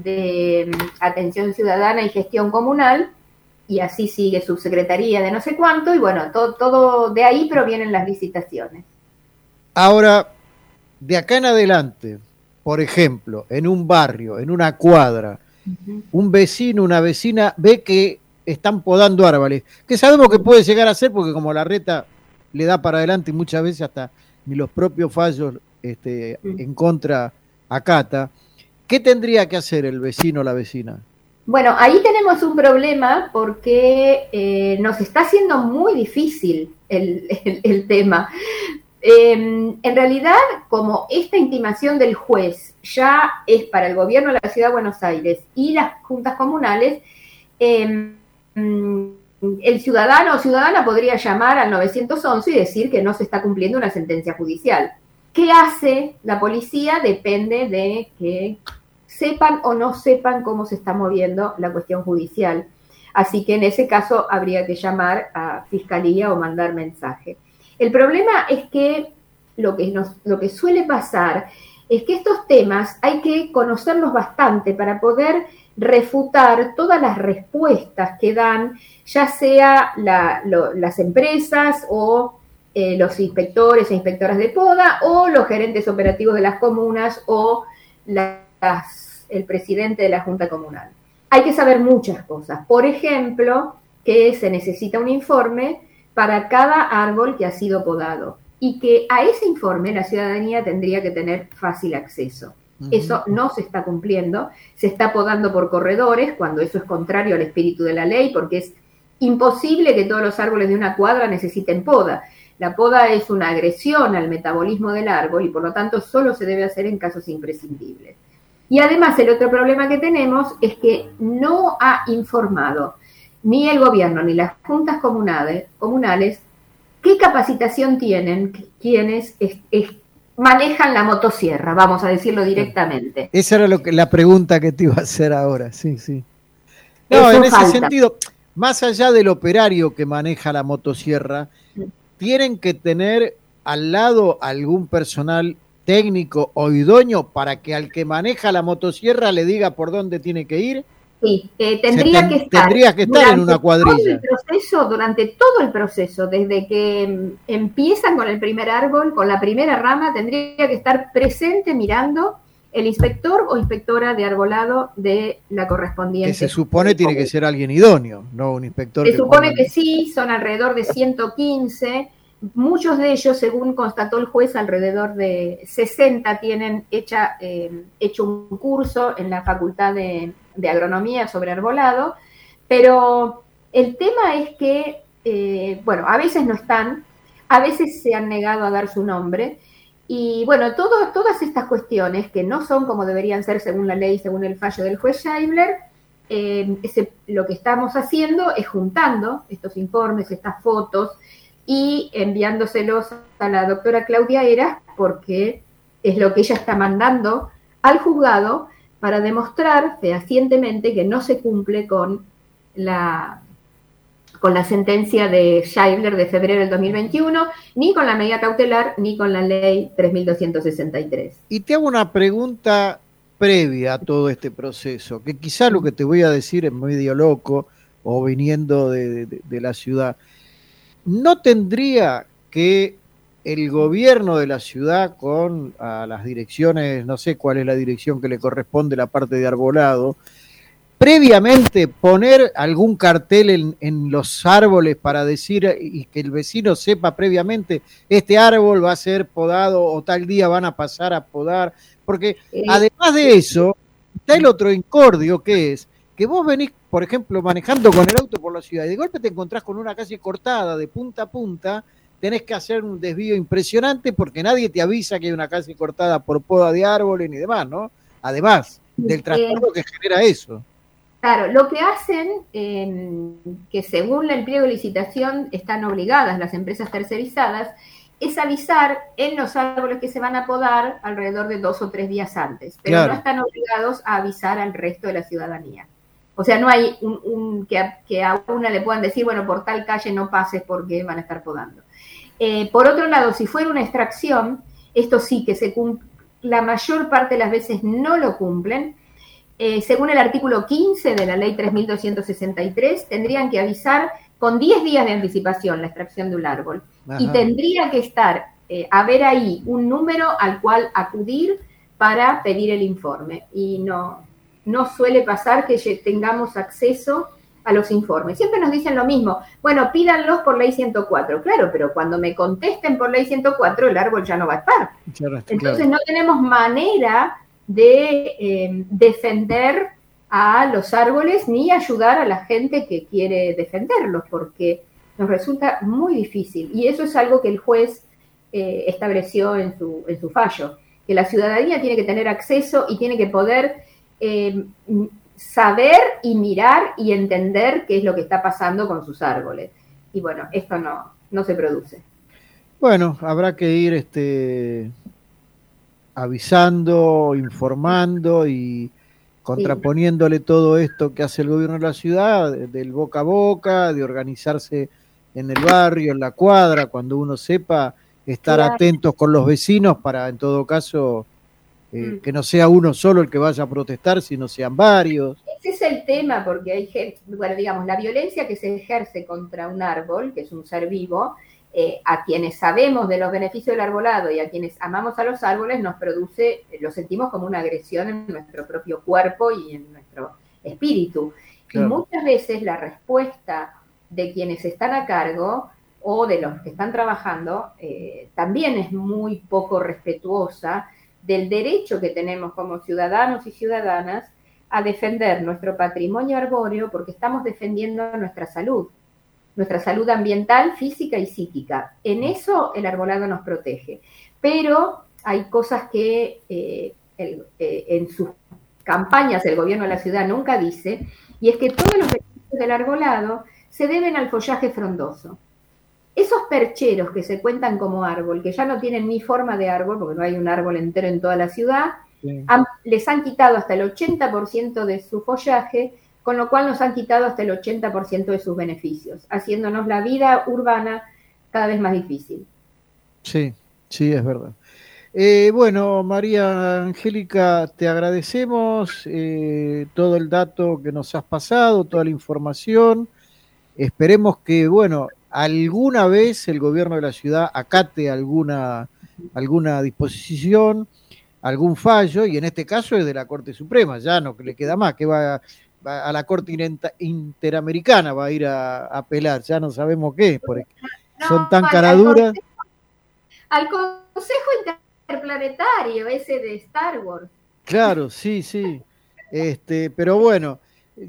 de Atención Ciudadana y Gestión Comunal, y así sigue subsecretaría de no sé cuánto, y bueno, todo, todo de ahí provienen las licitaciones. Ahora, de acá en adelante, por ejemplo, en un barrio, en una cuadra, uh-huh, un vecino, una vecina ve que están podando árboles, que sabemos que puede llegar a ser porque como la reta le da para adelante y muchas veces hasta ni los propios fallos este, uh-huh, en contra acata, ¿qué tendría que hacer el vecino o la vecina? Bueno, ahí tenemos un problema porque eh, nos está haciendo muy difícil el, el, el tema. Eh, en realidad, como esta intimación del juez ya es para el gobierno de la Ciudad de Buenos Aires y las juntas comunales, eh, el ciudadano o ciudadana podría llamar al nueve once y decir que no se está cumpliendo una sentencia judicial. ¿Qué hace la policía? Depende de que sepan o no sepan cómo se está moviendo la cuestión judicial. Así que en ese caso habría que llamar a fiscalía o mandar mensaje. El problema es que lo que, nos, lo que suele pasar es que estos temas hay que conocerlos bastante para poder refutar todas las respuestas que dan, ya sea la, lo, las empresas o eh, los inspectores e inspectoras de poda o los gerentes operativos de las comunas o las, el presidente de la Junta Comunal. Hay que saber muchas cosas. Por ejemplo, que se necesita un informe para cada árbol que ha sido podado y que a ese informe la ciudadanía tendría que tener fácil acceso. Uh-huh. Eso no se está cumpliendo, se está podando por corredores, cuando eso es contrario al espíritu de la ley, porque es imposible que todos los árboles de una cuadra necesiten poda. La poda es una agresión al metabolismo del árbol y por lo tanto solo se debe hacer en casos imprescindibles. Y además el otro problema que tenemos es que no ha informado ni el gobierno ni las juntas comunales, comunales qué capacitación tienen quienes es, es, manejan la motosierra, vamos a decirlo directamente. Esa era lo que, la pregunta que te iba a hacer ahora, sí, sí. No, Eso en falta. ese sentido, más allá del operario que maneja la motosierra, tienen que tener al lado algún personal técnico o idóneo para que al que maneja la motosierra le diga por dónde tiene que ir. Sí, eh, tendría, ten, que estar tendría que estar en una cuadrilla. Todo el proceso, durante todo el proceso, desde que empiezan con el primer árbol, con la primera rama, tendría que estar presente mirando el inspector o inspectora de arbolado de la correspondiente. Que se supone tiene que ser alguien idóneo, no un inspector. Se que supone pone... que sí, son alrededor de ciento quince. Muchos de ellos, según constató el juez, alrededor de sesenta tienen hecha, eh, hecho un curso en la Facultad de, de Agronomía sobre arbolado, pero el tema es que, eh, bueno, a veces no están, a veces se han negado a dar su nombre, y bueno, todo, todas estas cuestiones que no son como deberían ser según la ley, según el fallo del juez Scheibler, eh, ese, lo que estamos haciendo es juntando estos informes, estas fotos, y enviándoselos a la doctora Claudia Heras, porque es lo que ella está mandando al juzgado para demostrar fehacientemente que no se cumple con la, con la sentencia de Scheibler de febrero del dos mil veintiuno, ni con la medida cautelar, ni con la ley tres mil doscientos sesenta y tres. Y te hago una pregunta previa a todo este proceso, que quizá lo que te voy a decir es medio loco o viniendo de, de, de la ciudad. ¿No tendría que el gobierno de la ciudad con a las direcciones, no sé cuál es la dirección que le corresponde la parte de arbolado, previamente poner algún cartel en, en los árboles para decir y que el vecino sepa previamente este árbol va a ser podado o tal día van a pasar a podar? Porque además de eso, está el otro incordio que es que vos venís, por ejemplo, manejando con el auto por la ciudad y de golpe te encontrás con una calle cortada de punta a punta, tenés que hacer un desvío impresionante porque nadie te avisa que hay una calle cortada por poda de árboles ni demás, ¿no? Además del trastorno que genera eso. Claro, lo que hacen, eh, que según el pliego de licitación están obligadas las empresas tercerizadas, es avisar en los árboles que se van a podar alrededor de dos o tres días antes, pero claro, no están obligados a avisar al resto de la ciudadanía. O sea, no hay un, un que, a, que a una le puedan decir, bueno, por tal calle no pases porque van a estar podando. Eh, por otro lado, si fuera una extracción, esto sí que se cumple, la mayor parte de las veces no lo cumplen. Eh, según el artículo quince de la ley tres mil doscientos sesenta y tres, tendrían que avisar con diez días de anticipación la extracción de un árbol. Ajá. Y tendría que estar, eh, haber ahí un número al cual acudir para pedir el informe. Y no, no suele pasar que tengamos acceso a los informes. Siempre nos dicen lo mismo, bueno, pídanlos por ley ciento cuatro. Claro, pero cuando me contesten por ley ciento cuatro, el árbol ya no va a estar. Claro, entonces claro, no tenemos manera de eh, defender a los árboles ni ayudar a la gente que quiere defenderlos, porque nos resulta muy difícil. Y eso es algo que el juez eh, estableció en su, en su fallo, que la ciudadanía tiene que tener acceso y tiene que poder eh, saber y mirar y entender qué es lo que está pasando con sus árboles. Y bueno, esto no, no se produce. Bueno, habrá que ir este, avisando, informando y contraponiéndole todo esto que hace el gobierno de la ciudad, del boca a boca, de organizarse en el barrio, en la cuadra, cuando uno sepa, estar claro, atentos con los vecinos para, en todo caso, eh, mm. que no sea uno solo el que vaya a protestar, sino sean varios. Ese es el tema, porque hay gente, bueno, digamos, la violencia que se ejerce contra un árbol, que es un ser vivo, eh, a quienes sabemos de los beneficios del arbolado y a quienes amamos a los árboles, nos produce, lo sentimos como una agresión en nuestro propio cuerpo y en nuestro espíritu. Claro. Y muchas veces la respuesta de quienes están a cargo o de los que están trabajando eh, también es muy poco respetuosa del derecho que tenemos como ciudadanos y ciudadanas a defender nuestro patrimonio arbóreo, porque estamos defendiendo nuestra salud, nuestra salud ambiental, física y psíquica. En eso el arbolado nos protege. Pero hay cosas que eh, el, eh, en sus campañas el gobierno de la ciudad nunca dice, y es que todos los beneficios del arbolado se deben al follaje frondoso. Esos percheros que se cuentan como árbol, que ya no tienen ni forma de árbol, porque no hay un árbol entero en toda la ciudad, sí. han, les han quitado hasta el ochenta por ciento de su follaje, con lo cual nos han quitado hasta el ochenta por ciento de sus beneficios, haciéndonos la vida urbana cada vez más difícil. Sí, sí, es verdad. Eh, bueno, María Angélica, te agradecemos eh, todo el dato que nos has pasado, toda la información. Esperemos que, bueno, alguna vez el gobierno de la ciudad acate alguna, alguna disposición, algún fallo, y en este caso es de la Corte Suprema, ya no que le queda más, que va, va a la Corte Interamericana, va a ir a, a apelar, ya no sabemos qué, porque no, son tan caraduras. Al Consejo Interplanetario, ese de Star Wars. Claro, sí, sí, este, pero bueno...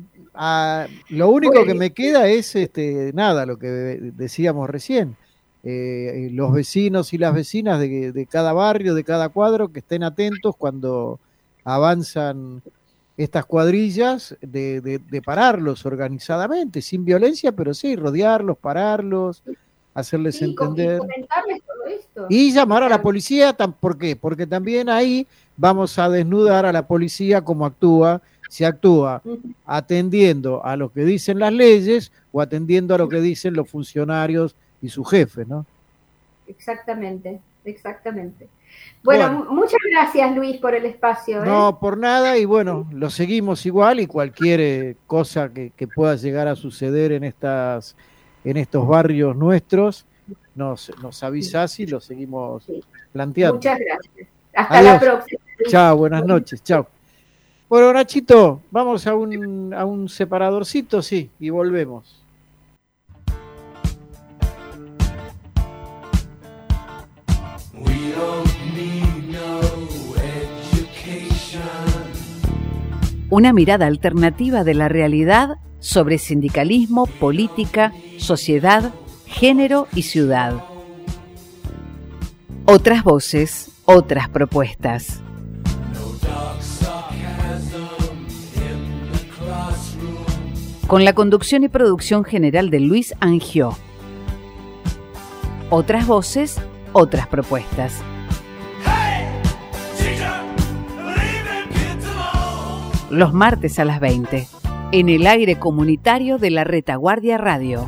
Ah, lo único que me queda es este nada, lo que decíamos recién, eh, los vecinos y las vecinas de, de cada barrio, de cada cuadro, que estén atentos cuando avanzan estas cuadrillas, de, de, de pararlos organizadamente, sin violencia, pero sí, rodearlos, pararlos, hacerles sí, entender. Y, todo esto. Y llamar a la policía, ¿por qué? Porque también ahí vamos a desnudar a la policía cómo actúa. Se actúa atendiendo a lo que dicen las leyes o atendiendo a lo que dicen los funcionarios y sus jefes, ¿no? Exactamente, exactamente. Bueno, bueno, muchas gracias, Luis, por el espacio. ¿eh? No, por nada, y bueno, lo seguimos igual, y cualquier cosa que, que pueda llegar a suceder en estas, en estos barrios nuestros, nos, nos avisás y lo seguimos sí. planteando. Muchas gracias. Hasta Adiós. La próxima. Chao, buenas noches, chao. Bueno, Nachito, vamos a un, a un separadorcito, sí, y volvemos. We don't need no education. Una mirada alternativa de la realidad sobre sindicalismo, política, sociedad, género y ciudad. Otras voces, otras propuestas. Con la conducción y producción general de Luis Angió. Otras voces, otras propuestas. Los martes a las veinte, en el aire comunitario de la Retaguardia Radio.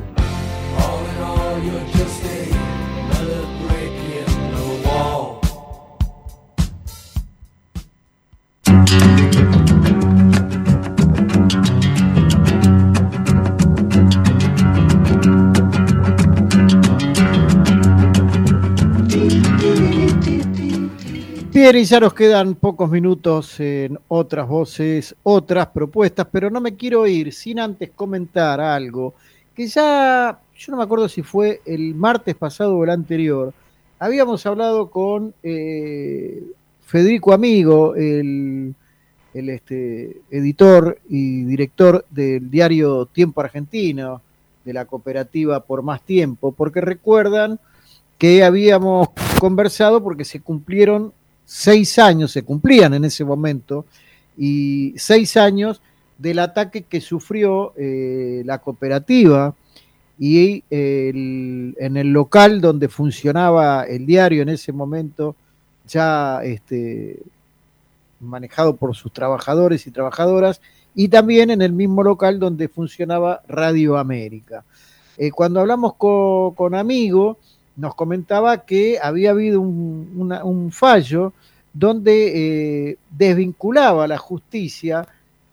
Bien, y ya nos quedan pocos minutos en otras voces, otras propuestas, pero no me quiero ir sin antes comentar algo que ya, yo no me acuerdo si fue el martes pasado o el anterior, habíamos hablado con eh, Federico Amigo, el, el este, editor y director del diario Tiempo Argentino, de la cooperativa Por Más Tiempo, porque recuerdan que habíamos conversado porque se cumplieron seis años, se cumplían en ese momento, y seis años del ataque que sufrió eh, la cooperativa y el, en el local donde funcionaba el diario en ese momento, ya este, manejado por sus trabajadores y trabajadoras, y también en el mismo local donde funcionaba Radio América. Eh, cuando hablamos con, con Amigo, nos comentaba que había habido un, una, un fallo donde eh, desvinculaba la justicia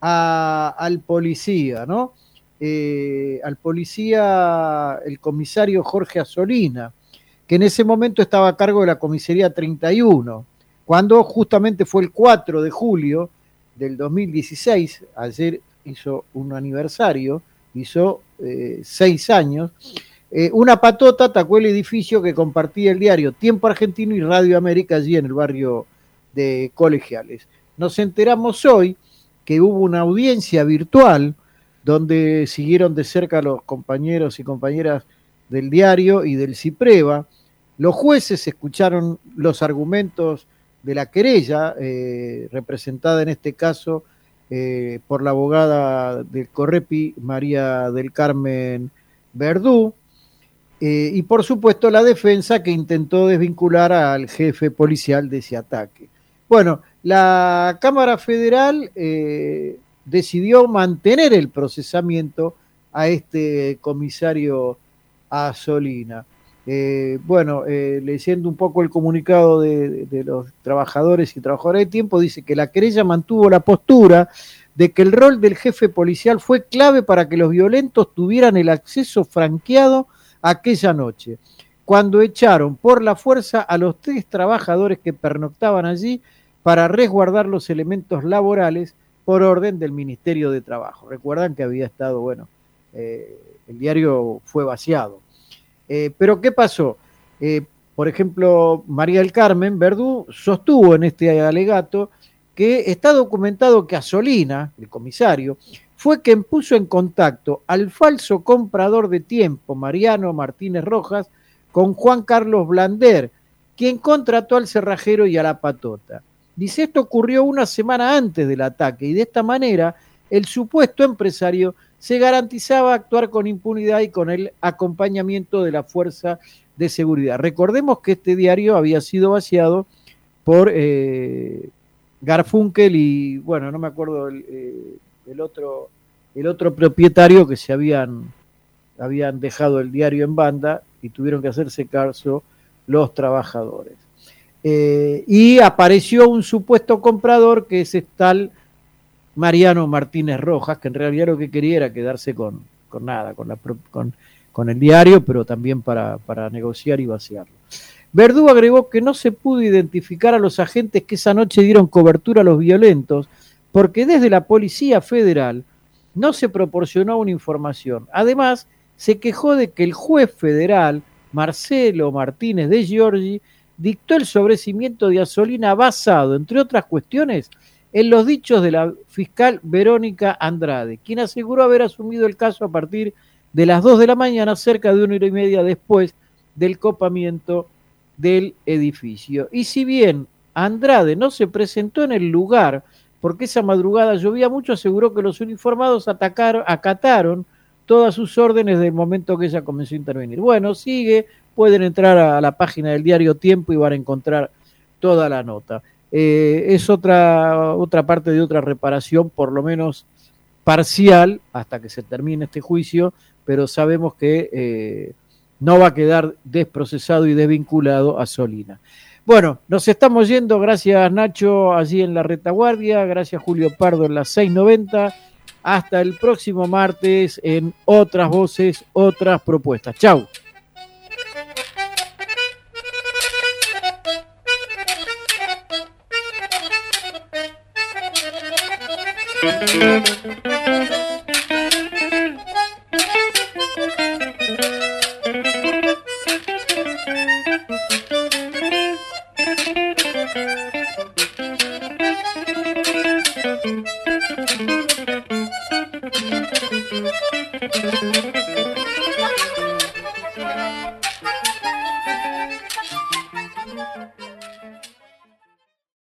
a, al policía, ¿no? Eh, al policía, el comisario Jorge Asolina, que en ese momento estaba a cargo de la comisaría treinta y uno, cuando justamente fue el cuatro de julio del dos mil dieciséis, ayer hizo un aniversario, hizo eh, seis años, eh, una patota atacó el edificio que compartía el diario Tiempo Argentino y Radio América allí en el barrio de Colegiales. Nos enteramos hoy que hubo una audiencia virtual donde siguieron de cerca los compañeros y compañeras del diario y del CIPREVA. Los jueces escucharon los argumentos de la querella, eh, representada en este caso eh, por la abogada del Correpi, María del Carmen Verdú, eh, y por supuesto la defensa, que intentó desvincular al jefe policial de ese ataque. Bueno, la Cámara Federal eh, decidió mantener el procesamiento a este comisario Asolina. Eh, bueno, eh, leyendo un poco el comunicado de, de, de los trabajadores y trabajadoras de Tiempo, dice que la querella mantuvo la postura de que el rol del jefe policial fue clave para que los violentos tuvieran el acceso franqueado aquella noche, cuando echaron por la fuerza a los tres trabajadores que pernoctaban allí para resguardar los elementos laborales por orden del Ministerio de Trabajo. Recuerdan que había estado, bueno, eh, el diario fue vaciado. Eh, pero ¿qué pasó? Eh, por ejemplo, María del Carmen Verdú sostuvo en este alegato que está documentado que Asolina, el comisario, fue quien puso en contacto al falso comprador de Tiempo, Mariano Martínez Rojas, con Juan Carlos Blander, quien contrató al cerrajero y a la patota. Dice, esto ocurrió una semana antes del ataque y de esta manera el supuesto empresario se garantizaba actuar con impunidad y con el acompañamiento de la fuerza de seguridad. Recordemos que este diario había sido vaciado por eh, Garfunkel y, bueno, no me acuerdo el, eh, el, otro, el otro propietario que se habían, habían dejado el diario en banda y tuvieron que hacerse caso los trabajadores. Eh, y apareció un supuesto comprador que es tal Mariano Martínez Rojas, que en realidad lo que quería era quedarse con, con nada, con, la, con, con el diario, pero también para, para negociar y vaciarlo. Verdú agregó que no se pudo identificar a los agentes que esa noche dieron cobertura a los violentos, porque desde la Policía Federal no se proporcionó una información. Además, se quejó de que el juez federal, Marcelo Martínez de Giorgi, dictó el sobreseimiento de Asolina basado, entre otras cuestiones, en los dichos de la fiscal Verónica Andrade, quien aseguró haber asumido el caso a partir de las dos de la mañana, cerca de una hora y media después del copamiento del edificio. Y si bien Andrade no se presentó en el lugar, porque esa madrugada llovía mucho, aseguró que los uniformados atacaron, acataron todas sus órdenes del momento que ella comenzó a intervenir. Bueno, sigue, pueden entrar a la página del diario Tiempo y van a encontrar toda la nota. Eh, es otra, otra parte de otra reparación, por lo menos parcial, hasta que se termine este juicio, pero sabemos que eh, no va a quedar desprocesado y desvinculado Asolina. Bueno, nos estamos yendo, gracias Nacho allí en la retaguardia, gracias Julio Pardo en las seis noventa, hasta el próximo martes en Otras Voces, Otras Propuestas. Chau. Thank you.